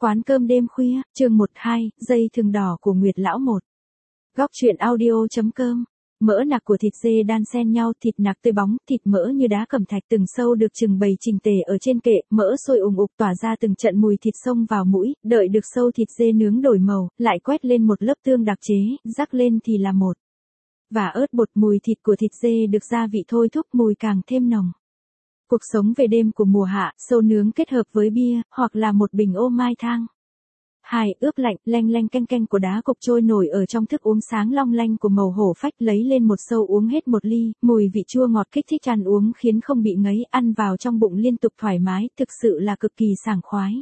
Quán cơm đêm khuya, chương 12, dây thừng đỏ của Nguyệt Lão một. Góc truyện audio.com. Mỡ nạc của thịt dê đan xen nhau, thịt nạc tươi bóng, thịt mỡ như đá cẩm thạch từng sâu được trưng bày chỉnh tề ở trên kệ, mỡ sôi ùng ục tỏa ra từng trận mùi thịt xông vào mũi, đợi được sâu thịt dê nướng đổi màu, lại quét lên một lớp tương đặc chế, rắc lên thì là một. Và ớt bột, mùi thịt của thịt dê được gia vị thôi thúc mùi càng thêm nồng. Cuộc sống về đêm của mùa hạ, sâu nướng kết hợp với bia, hoặc là một bình ô mai thang. 2. Ướp lạnh, leng leng canh canh của đá cục trôi nổi ở trong thức uống sáng long lanh của màu hổ phách, lấy lên một sâu uống hết một ly, mùi vị chua ngọt kích thích ăn uống khiến không bị ngấy, ăn vào trong bụng liên tục thoải mái, thực sự là cực kỳ sảng khoái.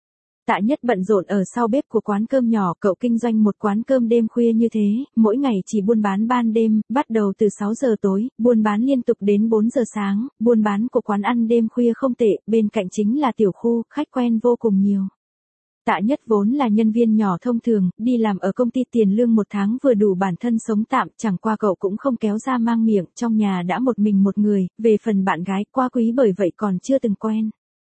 Tạ Nhất bận rộn ở sau bếp của quán cơm nhỏ, cậu kinh doanh một quán cơm đêm khuya như thế, mỗi ngày chỉ buôn bán ban đêm, bắt đầu từ 6 giờ tối, buôn bán liên tục đến 4 giờ sáng, buôn bán của quán ăn đêm khuya không tệ, bên cạnh chính là tiểu khu, khách quen vô cùng nhiều. Tạ Nhất vốn là nhân viên nhỏ thông thường, đi làm ở công ty tiền lương một tháng vừa đủ bản thân sống tạm, chẳng qua cậu cũng không kéo ra mang miệng, trong nhà đã một mình một người, về phần bạn gái quá quý bởi vậy còn chưa từng quen.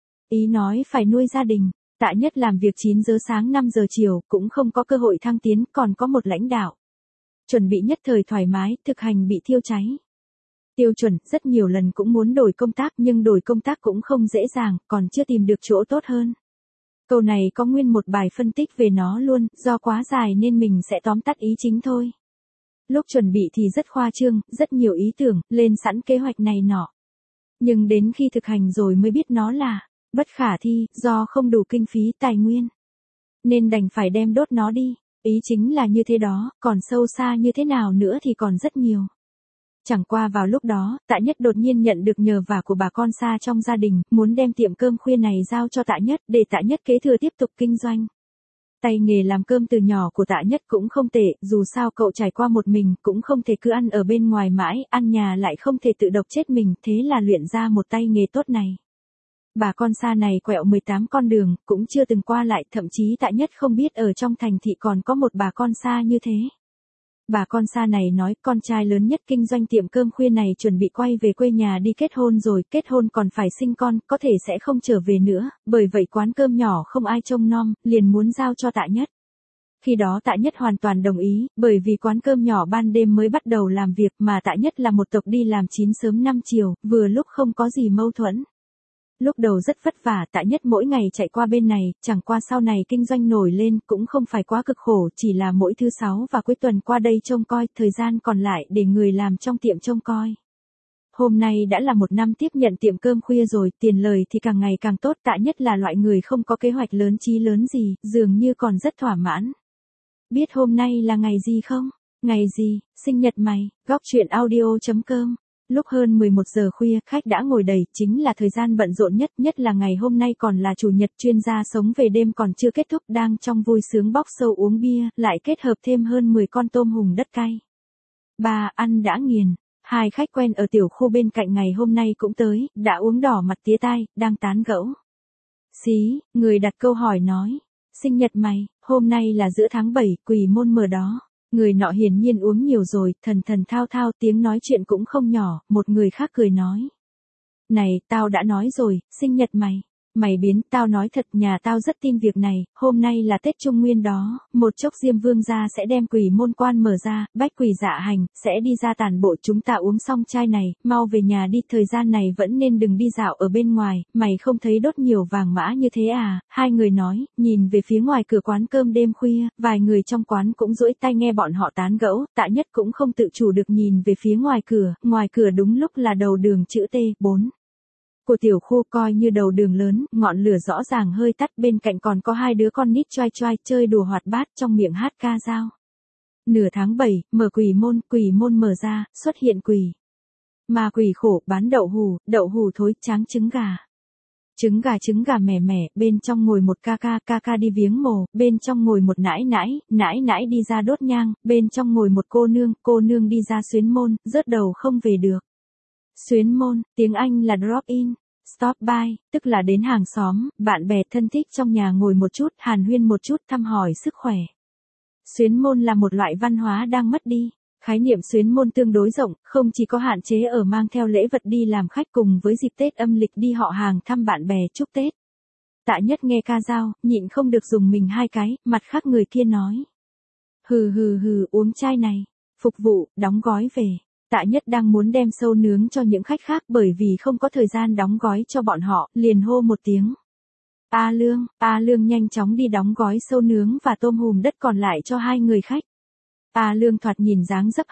Ý nói phải nuôi gia đình. Tạ Nhất làm việc 9 giờ sáng 5 giờ chiều, cũng không có cơ hội thăng tiến, còn có một lãnh đạo. Chuẩn bị nhất thời thoải mái, thực hành bị thiêu cháy. Tiêu chuẩn, rất nhiều lần cũng muốn đổi công tác nhưng đổi công tác cũng không dễ dàng, còn chưa tìm được chỗ tốt hơn. Câu này có nguyên một bài phân tích về nó luôn, do quá dài nên mình sẽ tóm tắt ý chính thôi. Lúc chuẩn bị thì rất khoa trương, rất nhiều ý tưởng, lên sẵn kế hoạch này nọ. Nhưng đến khi thực hành rồi mới biết nó là bất khả thi, do không đủ kinh phí tài nguyên. Nên đành phải đem đốt nó đi. Ý chính là như thế đó, còn sâu xa như thế nào nữa thì còn rất nhiều. Chẳng qua vào lúc đó, Tạ Nhất đột nhiên nhận được nhờ vả của bà con xa trong gia đình, muốn đem tiệm cơm khuya này giao cho Tạ Nhất để Tạ Nhất kế thừa tiếp tục kinh doanh. Tay nghề làm cơm từ nhỏ của Tạ Nhất cũng không tệ, dù sao cậu trải qua một mình, cũng không thể cứ ăn ở bên ngoài mãi, ăn nhà lại không thể tự độc chết mình, thế là luyện ra một tay nghề tốt này. Bà con xa này quẹo 18 con đường, cũng chưa từng qua lại, thậm chí Tạ Nhất không biết ở trong thành thị còn có một bà con xa như thế. Bà con xa này nói con trai lớn nhất kinh doanh tiệm cơm khuya này chuẩn bị quay về quê nhà đi kết hôn rồi, kết hôn còn phải sinh con, có thể sẽ không trở về nữa, bởi vậy quán cơm nhỏ không ai trông nom, liền muốn giao cho Tạ Nhất. Khi đó Tạ Nhất hoàn toàn đồng ý, bởi vì quán cơm nhỏ ban đêm mới bắt đầu làm việc mà Tạ Nhất là một tộc đi làm 9 sớm 5 chiều, vừa lúc không có gì mâu thuẫn. Lúc đầu rất vất vả, Tạ Nhất mỗi ngày chạy qua bên này, chẳng qua sau này kinh doanh nổi lên, cũng không phải quá cực khổ, chỉ là mỗi thứ 6 và cuối tuần qua đây trông coi, thời gian còn lại để người làm trong tiệm trông coi. Hôm nay đã là một năm tiếp nhận tiệm cơm khuya rồi, tiền lời thì càng ngày càng tốt, Tạ Nhất là loại người không có kế hoạch lớn chí lớn gì, dường như còn rất thỏa mãn. Biết hôm nay là ngày gì không? Ngày gì? Sinh nhật mày. Góc truyện audio.com. Lúc hơn 11 giờ khuya, khách đã ngồi đầy, chính là thời gian bận rộn nhất, nhất là ngày hôm nay còn là chủ nhật, chuyên gia sống về đêm còn chưa kết thúc, đang trong vui sướng bóc sâu uống bia, lại kết hợp thêm hơn 10 con tôm hùm đất cay. 3. Ăn đã nghiền. 2 khách quen ở tiểu khu bên cạnh ngày hôm nay cũng tới, đã uống đỏ mặt tía tai, đang tán gẫu. Xí, người đặt câu hỏi nói, sinh nhật mày, hôm nay là giữa tháng 7, Quỷ Môn mở đó. Người nọ hiển nhiên uống nhiều rồi, thần thần thao thao, tiếng nói chuyện cũng không nhỏ, một người khác cười nói. Này, tao đã nói rồi, sinh nhật mày. Mày biến, tao nói thật, nhà tao rất tin việc này, hôm nay là Tết Trung Nguyên đó, một chốc Diêm Vương gia sẽ đem Quỷ Môn quan mở ra, bách quỷ dạ hành, sẽ đi ra tản bộ, chúng ta uống xong chai này, mau về nhà đi, thời gian này vẫn nên đừng đi dạo ở bên ngoài, mày không thấy đốt nhiều vàng mã như thế à? Hai người nói, nhìn về phía ngoài cửa quán cơm đêm khuya, vài người trong quán cũng duỗi tai nghe bọn họ tán gẫu, Tạ Nhất cũng không tự chủ được nhìn về phía ngoài cửa đúng lúc là đầu đường chữ T4. Của tiểu khu coi như đầu đường lớn, ngọn lửa rõ ràng hơi tắt, bên cạnh còn có 2 đứa con nít choai choai chơi đùa hoạt bát trong miệng hát ca dao. Nửa tháng 7, mở quỷ môn mở ra, xuất hiện quỷ. Mà quỷ khổ, bán đậu hù thối, tráng trứng gà mẻ mẻ, bên trong ngồi một ca ca đi viếng mồ, bên trong ngồi một nãi nãi đi ra đốt nhang, bên trong ngồi một cô nương đi ra xuyến môn, rớt đầu không về được. Xuyến môn, tiếng Anh là drop in, stop by, tức là đến hàng xóm, bạn bè thân thích trong nhà ngồi một chút, hàn huyên một chút, thăm hỏi sức khỏe. Xuyến môn là một loại văn hóa đang mất đi. Khái niệm xuyến môn tương đối rộng, không chỉ có hạn chế ở mang theo lễ vật đi làm khách cùng với dịp Tết âm lịch đi họ hàng thăm bạn bè chúc Tết. Tạ Nhất nghe ca dao, nhịn không được dùng mình hai cái, mặt khác người kia nói. Hừ hừ hừ, uống chai này. Phục vụ, đóng gói về. Tạ Nhất đang muốn đem sâu nướng cho những khách khác bởi vì không có thời gian đóng gói cho bọn họ, liền hô một tiếng. A Lương nhanh chóng đi đóng gói sâu nướng và tôm hùm đất còn lại cho hai người khách. A Lương thoạt nhìn dáng dấp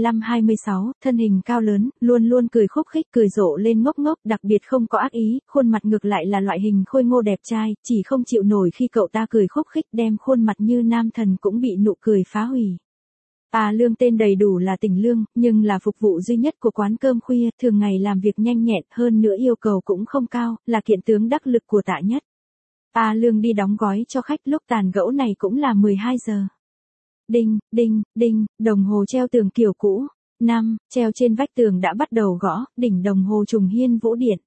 25-26, thân hình cao lớn, luôn luôn cười khúc khích cười rộ lên ngốc ngốc, đặc biệt không có ác ý, khuôn mặt ngược lại là loại hình khôi ngô đẹp trai, chỉ không chịu nổi khi cậu ta cười khúc khích đem khuôn mặt như nam thần cũng bị nụ cười phá hủy. A Lương tên đầy đủ là Tỉnh Lương, nhưng là phục vụ duy nhất của quán cơm khuya, thường ngày làm việc nhanh nhẹn, hơn nữa yêu cầu cũng không cao, là kiện tướng đắc lực của Tạ Nhất. A Lương đi đóng gói cho khách, lúc tàn gẫu này cũng là 12 giờ. Đinh, đinh, đinh, đồng hồ treo tường kiểu cũ. 5. Treo trên vách tường đã bắt đầu gõ, đỉnh đồng hồ trùng hiên vũ điện.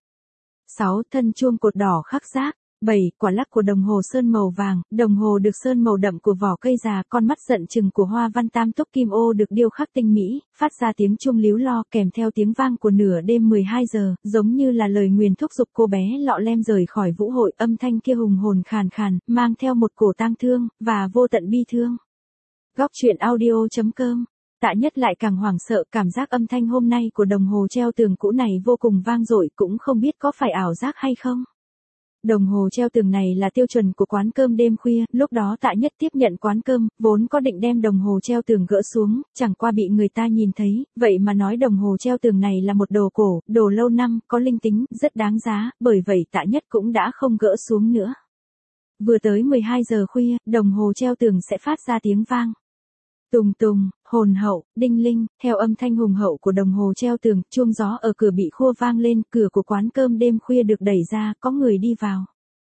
6. Thân chuông cột đỏ khắc giác. 7. Quả lắc của đồng hồ sơn màu vàng, đồng hồ được sơn màu đậm của vỏ cây già, con mắt giận chừng của hoa văn tam túc kim ô được điêu khắc tinh mỹ, phát ra tiếng chuông líu lo kèm theo tiếng vang của nửa đêm 12 giờ, giống như là lời nguyền thúc giục cô bé lọ lem rời khỏi vũ hội, âm thanh kia hùng hồn khàn khàn, mang theo một cổ tang thương, và vô tận bi thương. Góc truyện audio.com. Tạ Nhất lại càng hoảng sợ, cảm giác âm thanh hôm nay của đồng hồ treo tường cũ này vô cùng vang dội, cũng không biết có phải ảo giác hay không. Đồng hồ treo tường này là tiêu chuẩn của quán cơm đêm khuya, lúc đó Tạ Nhất tiếp nhận quán cơm, vốn có định đem đồng hồ treo tường gỡ xuống, chẳng qua bị người ta nhìn thấy, vậy mà nói đồng hồ treo tường này là một đồ cổ, đồ lâu năm, có linh tính, rất đáng giá, bởi vậy Tạ Nhất cũng đã không gỡ xuống nữa. Vừa tới 12 giờ khuya, đồng hồ treo tường sẽ phát ra tiếng vang. Tùng tùng, hồn hậu, đinh linh, theo âm thanh hùng hậu của đồng hồ treo tường, chuông gió ở cửa bị khua vang lên, cửa của quán cơm đêm khuya được đẩy ra, có người đi vào.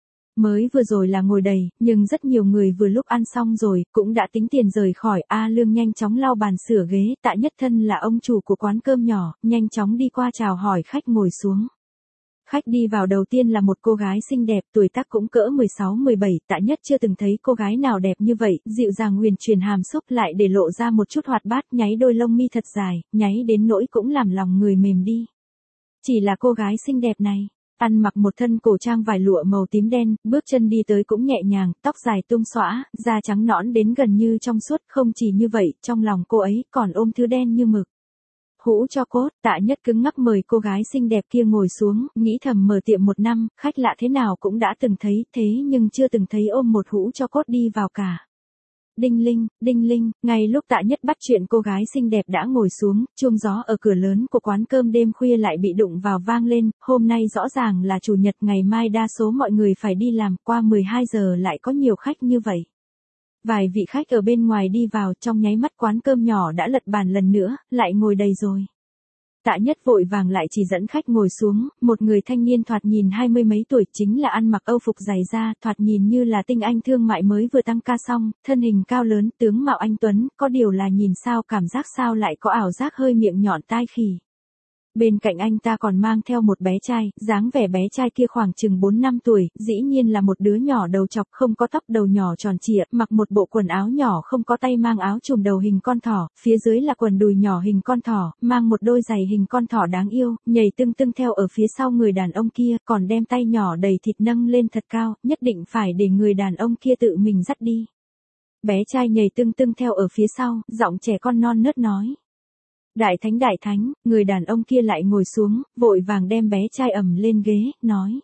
Mới vừa rồi là ngồi đầy, nhưng rất nhiều người vừa lúc ăn xong rồi, cũng đã tính tiền rời khỏi. A Lương nhanh chóng lau bàn sửa ghế, Tạ Nhất thân là ông chủ của quán cơm nhỏ, nhanh chóng đi qua chào hỏi khách ngồi xuống. Khách đi vào đầu tiên là một cô gái xinh đẹp, tuổi tác cũng cỡ 16-17, Tạ Nhất chưa từng thấy cô gái nào đẹp như vậy, dịu dàng huyền truyền hàm xúc lại để lộ ra một chút hoạt bát, nháy đôi lông mi thật dài, nháy đến nỗi cũng làm lòng người mềm đi. Chỉ là cô gái xinh đẹp này, ăn mặc một thân cổ trang vải lụa màu tím đen, bước chân đi tới cũng nhẹ nhàng, tóc dài tung xõa, da trắng nõn đến gần như trong suốt, không chỉ như vậy, trong lòng cô ấy còn ôm thứ đen như mực. Hũ cho cốt, Tạ Nhất cứng ngắc mời cô gái xinh đẹp kia ngồi xuống, nghĩ thầm mở tiệm 1 năm, khách lạ thế nào cũng đã từng thấy, thế nhưng chưa từng thấy ôm một hũ cho cốt đi vào cả. Đinh linh, ngay lúc Tạ Nhất bắt chuyện cô gái xinh đẹp đã ngồi xuống, chuông gió ở cửa lớn của quán cơm đêm khuya lại bị đụng vào vang lên, hôm nay rõ ràng là chủ nhật, ngày mai đa số mọi người phải đi làm, qua 12 giờ lại có nhiều khách như vậy. Vài vị khách ở bên ngoài đi vào, trong nháy mắt quán cơm nhỏ đã lật bàn lần nữa, lại ngồi đầy rồi. Tạ Nhất vội vàng lại chỉ dẫn khách ngồi xuống, một người thanh niên thoạt nhìn 20 mấy tuổi, chính là ăn mặc âu phục dày da, thoạt nhìn như là tinh anh thương mại mới vừa tăng ca xong, thân hình cao lớn, tướng mạo anh tuấn, có điều là nhìn sao cảm giác sao lại có ảo giác hơi miệng nhọn tai khỉ. Bên cạnh anh ta còn mang theo một bé trai, dáng vẻ bé trai kia khoảng chừng 4-5 tuổi, dĩ nhiên là một đứa nhỏ đầu chọc, không có tóc, đầu nhỏ tròn trịa, mặc một bộ quần áo nhỏ không có tay, mang áo trùm đầu hình con thỏ, phía dưới là quần đùi nhỏ hình con thỏ, mang một đôi giày hình con thỏ đáng yêu, nhảy tưng tưng theo ở phía sau người đàn ông kia, còn đem tay nhỏ đầy thịt nâng lên thật cao, nhất định phải để người đàn ông kia tự mình dắt đi. Bé trai nhảy tưng tưng theo ở phía sau, giọng trẻ con non nớt nói. Đại thánh, người đàn ông kia lại ngồi xuống, vội vàng đem bé trai ẩm lên ghế, nói.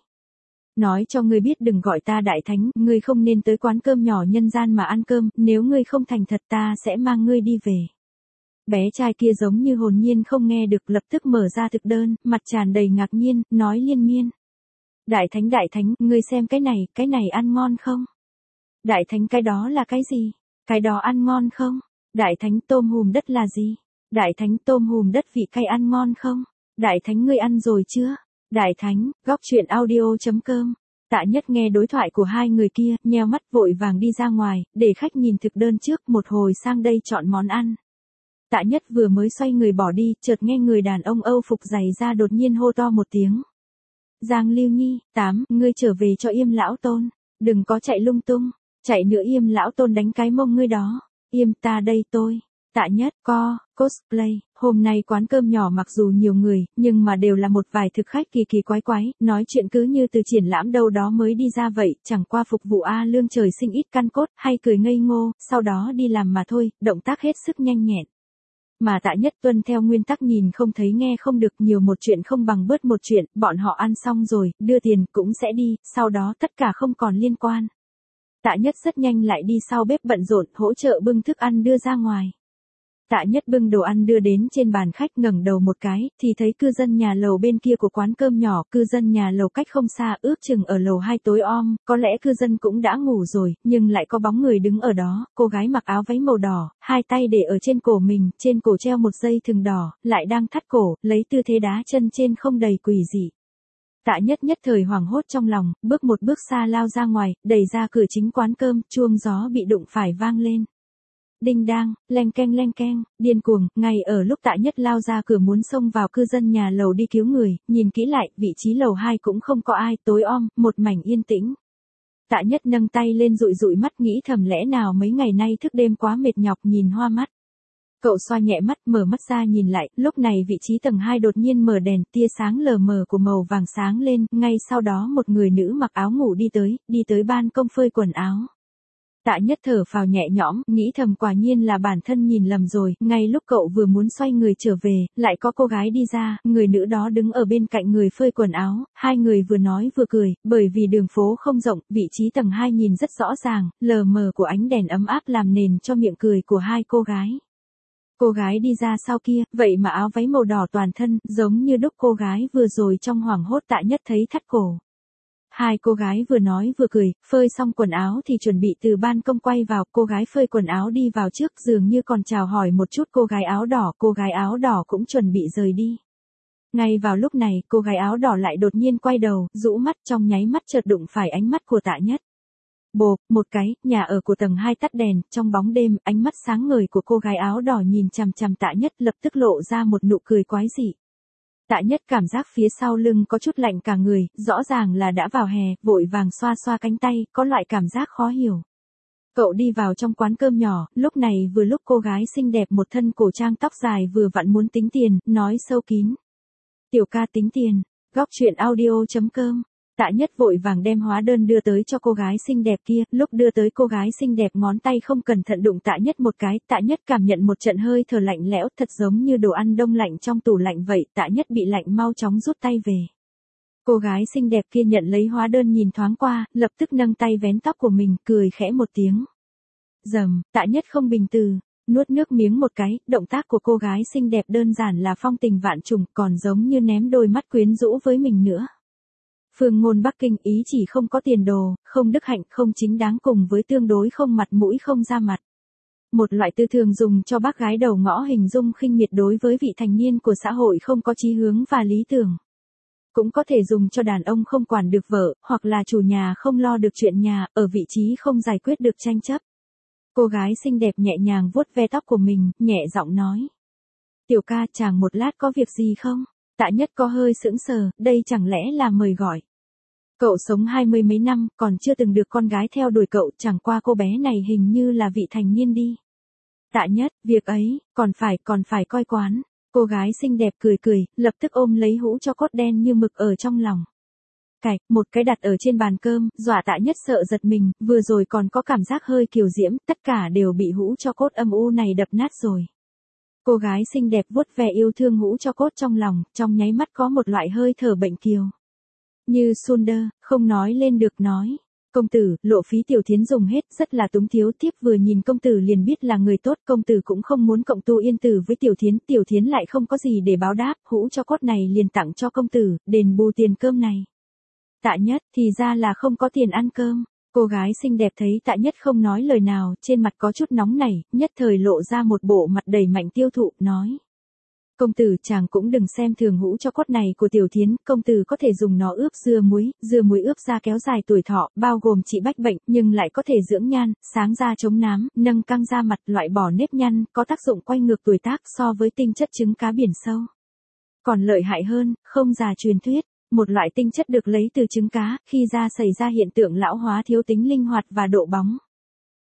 Nói cho ngươi biết đừng gọi ta đại thánh, ngươi không nên tới quán cơm nhỏ nhân gian mà ăn cơm, nếu ngươi không thành thật ta sẽ mang ngươi đi về. Bé trai kia giống như hồn nhiên không nghe được, lập tức mở ra thực đơn, mặt tràn đầy ngạc nhiên, nói liên miên. Đại thánh, ngươi xem cái này ăn ngon không? Đại thánh cái đó là cái gì? Cái đó ăn ngon không? Đại thánh tôm hùm đất là gì? Đại thánh tôm hùm đất vị cay ăn ngon không? Đại thánh ngươi ăn rồi chưa? Đại thánh, góc truyện audio.com. Tạ Nhất nghe đối thoại của hai người kia, nheo mắt vội vàng đi ra ngoài, để khách nhìn thực đơn trước, một hồi sang đây chọn món ăn. Tạ Nhất vừa mới xoay người bỏ đi, chợt nghe người đàn ông âu phục dày ra đột nhiên hô to một tiếng. Giang Lưu Nhi, ngươi trở về cho Yêm lão tôn, đừng có chạy lung tung, chạy nữa Yêm lão tôn đánh cái mông ngươi đó. Yêm ta đây tôi. Tạ Nhất, cosplay, hôm nay quán cơm nhỏ mặc dù nhiều người, nhưng mà đều là một vài thực khách kỳ kỳ quái quái, nói chuyện cứ như từ triển lãm đâu đó mới đi ra vậy, chẳng qua phục vụ A Lương trời sinh ít căn cốt, hay cười ngây ngô, sau đó đi làm mà thôi, động tác hết sức nhanh nhẹn. Mà Tạ Nhất tuân theo nguyên tắc nhìn không thấy nghe không được, nhiều một chuyện không bằng bớt một chuyện, bọn họ ăn xong rồi, đưa tiền cũng sẽ đi, sau đó tất cả không còn liên quan. Tạ Nhất rất nhanh lại đi sau bếp bận rộn, hỗ trợ bưng thức ăn đưa ra ngoài. Tạ Nhất bưng đồ ăn đưa đến trên bàn khách, ngẩng đầu một cái, thì thấy cư dân nhà lầu bên kia của quán cơm nhỏ, cư dân nhà lầu cách không xa, ước chừng ở lầu 2 tối om, có lẽ cư dân cũng đã ngủ rồi, nhưng lại có bóng người đứng ở đó, cô gái mặc áo váy màu đỏ, hai tay để ở trên cổ mình, trên cổ treo một dây thừng đỏ, lại đang thắt cổ, lấy tư thế đá chân trên không đầy quỷ dị. Tạ Nhất nhất thời hoảng hốt trong lòng, bước một bước xa lao ra ngoài, đẩy ra cửa chính quán cơm, chuông gió bị đụng phải vang lên. Đinh đang, leng keng, điên cuồng, ngay ở lúc Tạ Nhất lao ra cửa muốn xông vào cư dân nhà lầu đi cứu người, nhìn kỹ lại, vị trí lầu 2 cũng không có ai, tối om, một mảnh yên tĩnh. Tạ Nhất nâng tay lên dụi dụi mắt, nghĩ thầm lẽ nào mấy ngày nay thức đêm quá mệt nhọc, nhìn hoa mắt. Cậu xoa nhẹ mắt, mở mắt ra nhìn lại, lúc này vị trí tầng 2 đột nhiên mở đèn, tia sáng lờ mờ của màu vàng sáng lên, ngay sau đó một người nữ mặc áo ngủ đi tới ban công phơi quần áo. Tạ Nhất thở phào nhẹ nhõm, nghĩ thầm quả nhiên là bản thân nhìn lầm rồi, ngay lúc cậu vừa muốn xoay người trở về, lại có cô gái đi ra, người nữ đó đứng ở bên cạnh người phơi quần áo, hai người vừa nói vừa cười, bởi vì đường phố không rộng, vị trí tầng 2 nhìn rất rõ ràng, lờ mờ của ánh đèn ấm áp làm nền cho miệng cười của hai cô gái. Cô gái đi ra sau kia, vậy mà áo váy màu đỏ toàn thân, giống như đúc cô gái vừa rồi trong hoảng hốt. Tạ Nhất thấy thắt cổ. Hai cô gái vừa nói vừa cười, phơi xong quần áo thì chuẩn bị từ ban công quay vào, cô gái phơi quần áo đi vào trước, dường như còn chào hỏi một chút cô gái áo đỏ cũng chuẩn bị rời đi. Ngay vào lúc này, cô gái áo đỏ lại đột nhiên quay đầu, rũ mắt, trong nháy mắt chợt đụng phải ánh mắt của Tạ Nhất. Bộp, một cái, nhà ở của tầng 2 tắt đèn, trong bóng đêm, ánh mắt sáng ngời của cô gái áo đỏ nhìn chằm chằm Tạ Nhất, lập tức lộ ra một nụ cười quái dị. Tạ Nhất cảm giác phía sau lưng có chút lạnh cả người, rõ ràng là đã vào hè, vội vàng xoa xoa cánh tay, có loại cảm giác khó hiểu. Cậu đi vào trong quán cơm nhỏ, lúc này vừa lúc cô gái xinh đẹp một thân cổ trang tóc dài vừa vặn muốn tính tiền, nói sâu kín. Tiểu ca tính tiền, góc chuyện audio.com. Tạ Nhất vội vàng đem hóa đơn đưa tới cho cô gái xinh đẹp kia, lúc đưa tới cô gái xinh đẹp ngón tay không cẩn thận đụng Tạ Nhất một cái, Tạ Nhất cảm nhận một trận hơi thở lạnh lẽo, thật giống như đồ ăn đông lạnh trong tủ lạnh vậy, Tạ Nhất bị lạnh mau chóng rút tay về. Cô gái xinh đẹp kia nhận lấy hóa đơn nhìn thoáng qua, lập tức nâng tay vén tóc của mình, cười khẽ một tiếng. Dầm, Tạ Nhất không bình từ, nuốt nước miếng một cái, động tác của cô gái xinh đẹp đơn giản là phong tình vạn trùng, còn giống như ném đôi mắt quyến rũ với mình nữa. Phương ngôn Bắc Kinh, ý chỉ không có tiền đồ, không đức hạnh, không chính đáng cùng với tương đối không mặt mũi không ra mặt. Một loại từ thường dùng cho bác gái đầu ngõ hình dung khinh miệt đối với vị thành niên của xã hội không có chí hướng và lý tưởng. Cũng có thể dùng cho đàn ông không quản được vợ, hoặc là chủ nhà không lo được chuyện nhà, ở vị trí không giải quyết được tranh chấp. Cô gái xinh đẹp nhẹ nhàng vuốt ve tóc của mình, nhẹ giọng nói. Tiểu ca, chàng một lát có việc gì không? Tạ Nhất có hơi sững sờ, đây chẳng lẽ là mời gọi. Cậu sống 20 mấy năm, còn chưa từng được con gái theo đuổi cậu, chẳng qua cô bé này hình như là vị thành niên đi. Tạ Nhất, việc ấy, còn phải coi quán. Cô gái xinh đẹp cười, lập tức ôm lấy hũ cho cốt đen như mực ở trong lòng. Cạch, một cái đặt ở trên bàn cơm, dọa Tạ Nhất sợ giật mình, vừa rồi còn có cảm giác hơi kiều diễm, tất cả đều bị hũ cho cốt âm u này đập nát rồi. Cô gái xinh đẹp vuốt ve yêu thương hũ cho cốt trong lòng, trong nháy mắt có một loại hơi thở bệnh kiều. Như Sunder, không nói lên được nói. Công tử, lộ phí Tiểu Thiến dùng hết, rất là túng thiếu, tiếp vừa nhìn công tử liền biết là người tốt, công tử cũng không muốn cộng tu yên tử với Tiểu Thiến lại không có gì để báo đáp, hũ cho cốt này liền tặng cho công tử, đền bù tiền cơm này. Tạ Nhất, thì ra là không có tiền ăn cơm. Cô gái xinh đẹp thấy Tạ Nhất không nói lời nào, trên mặt có chút nóng nảy, nhất thời lộ ra một bộ mặt đầy mạnh tiêu thụ, nói. Công tử, chàng cũng đừng xem thường hũ cho cốt này của Tiểu Thiến, công tử có thể dùng nó ướp dưa muối ướp da kéo dài tuổi thọ, bao gồm trị bách bệnh, nhưng lại có thể dưỡng nhan, sáng da chống nám, nâng căng da mặt, loại bỏ nếp nhăn, có tác dụng quay ngược tuổi tác so với tinh chất trứng cá biển sâu. Còn lợi hại hơn, không già truyền thuyết, một loại tinh chất được lấy từ trứng cá, khi da xảy ra hiện tượng lão hóa thiếu tính linh hoạt và độ bóng.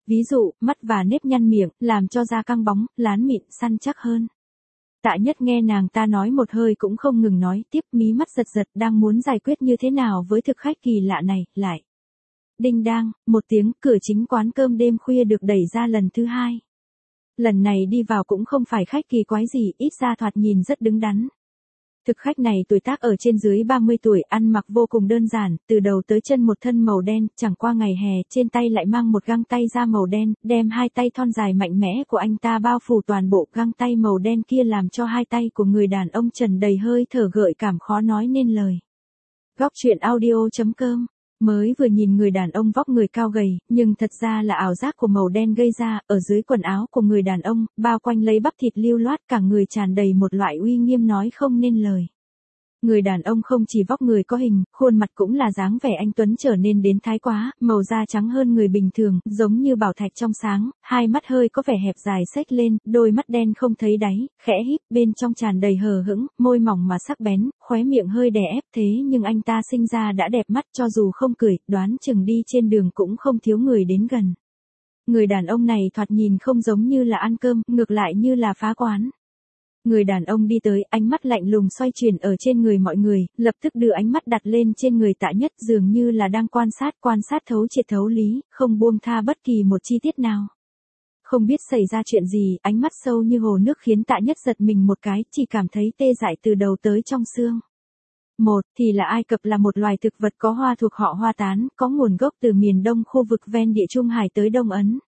ví dụ, mắt và nếp nhăn miệng, làm cho da căng bóng, lán mịn, săn chắc hơn. Tạ Nhất nghe nàng ta nói một hơi cũng không ngừng nói tiếp, mí mắt giật giật đang muốn giải quyết như thế nào với thực khách kỳ lạ này, lại. Đinh đang, một tiếng, cửa chính quán cơm đêm khuya được đẩy ra lần thứ hai. Lần này đi vào cũng không phải khách kỳ quái gì, ít ra thoạt nhìn rất đứng đắn. Thực khách này tuổi tác ở trên dưới 30 tuổi, ăn mặc vô cùng đơn giản, từ đầu tới chân một thân màu đen, chẳng qua ngày hè, trên tay lại mang một găng tay da màu đen, đem hai tay thon dài mạnh mẽ của anh ta bao phủ toàn bộ găng tay màu đen kia làm cho hai tay của người đàn ông trần đầy hơi thở gợi cảm khó nói nên lời. Góc truyện audio.com. Mới vừa nhìn người đàn ông vóc người cao gầy, nhưng thật ra là ảo giác của màu đen gây ra, ở dưới quần áo của người đàn ông, bao quanh lấy bắp thịt lưu loát, cả người tràn đầy một loại uy nghiêm nói không nên lời. Người đàn ông không chỉ vóc người có hình, khuôn mặt cũng là dáng vẻ anh tuấn trở nên đến thái quá, màu da trắng hơn người bình thường, giống như bảo thạch trong sáng, hai mắt hơi có vẻ hẹp dài xếch lên, đôi mắt đen không thấy đáy, khẽ híp, bên trong tràn đầy hờ hững, môi mỏng mà sắc bén, khóe miệng hơi đè ép, thế nhưng anh ta sinh ra đã đẹp mắt, cho dù không cười, đoán chừng đi trên đường cũng không thiếu người đến gần. Người đàn ông này thoạt nhìn không giống như là ăn cơm, ngược lại như là phá quán. Người đàn ông đi tới, ánh mắt lạnh lùng xoay chuyển ở trên người mọi người, lập tức đưa ánh mắt đặt lên trên người Tạ Nhất, dường như là đang quan sát thấu triệt thấu lý, không buông tha bất kỳ một chi tiết nào. Không biết xảy ra chuyện gì, ánh mắt sâu như hồ nước khiến Tạ Nhất giật mình một cái, chỉ cảm thấy tê dại từ đầu tới trong xương. Một, thì là Ai Cập là một loài thực vật có hoa thuộc họ hoa tán, có nguồn gốc từ miền đông khu vực ven Địa Trung Hải tới Đông Ấn.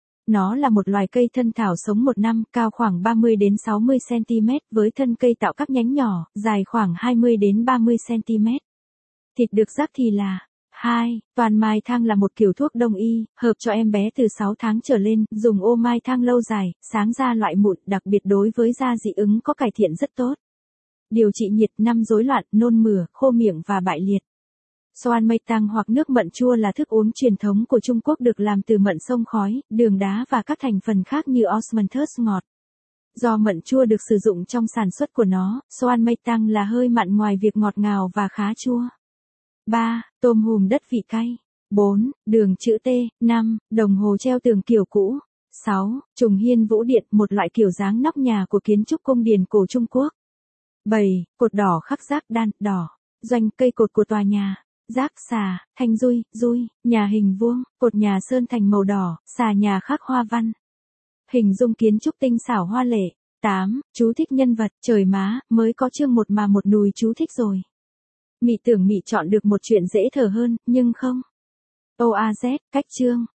Nó là một loài cây thân thảo sống một năm, cao khoảng 30 đến 60 cm, với thân cây tạo các nhánh nhỏ, dài khoảng 20 đến 30 cm. Thịt được rắc thì là 2. Toàn mai thang là một kiểu thuốc đông y, hợp cho em bé từ 6 tháng trở lên, dùng ô mai thang lâu dài, sáng ra loại mụn, đặc biệt đối với da dị ứng có cải thiện rất tốt. Điều trị nhiệt, năm rối loạn, nôn mửa, khô miệng và bại liệt. Xoan mây tang hoặc nước mận chua là thức uống truyền thống của Trung Quốc được làm từ mận sông khói, đường đá và các thành phần khác như osmanthus ngọt. Do mận chua được sử dụng trong sản xuất của nó, xoan mây tang là hơi mặn ngoài việc ngọt ngào và khá chua. 3. Tôm hùm đất vị cay. 4. Đường chữ T. 5. Đồng hồ treo tường kiểu cũ. 6. Trùng hiên vũ điện, một loại kiểu dáng nóc nhà của kiến trúc cung điện cổ Trung Quốc. 7. Cột đỏ khắc giác đan, đỏ. Doanh cây cột của tòa nhà. Giác xà, thanh dui, nhà hình vuông, cột nhà sơn thành màu đỏ, xà nhà khắc hoa văn. Hình dung kiến trúc tinh xảo hoa lệ. 8. Chú thích nhân vật, trời má, mới có chương 1 mà một nùi chú thích rồi. Mị tưởng mị chọn được một chuyện dễ thở hơn, nhưng không. OAZ, cách chương.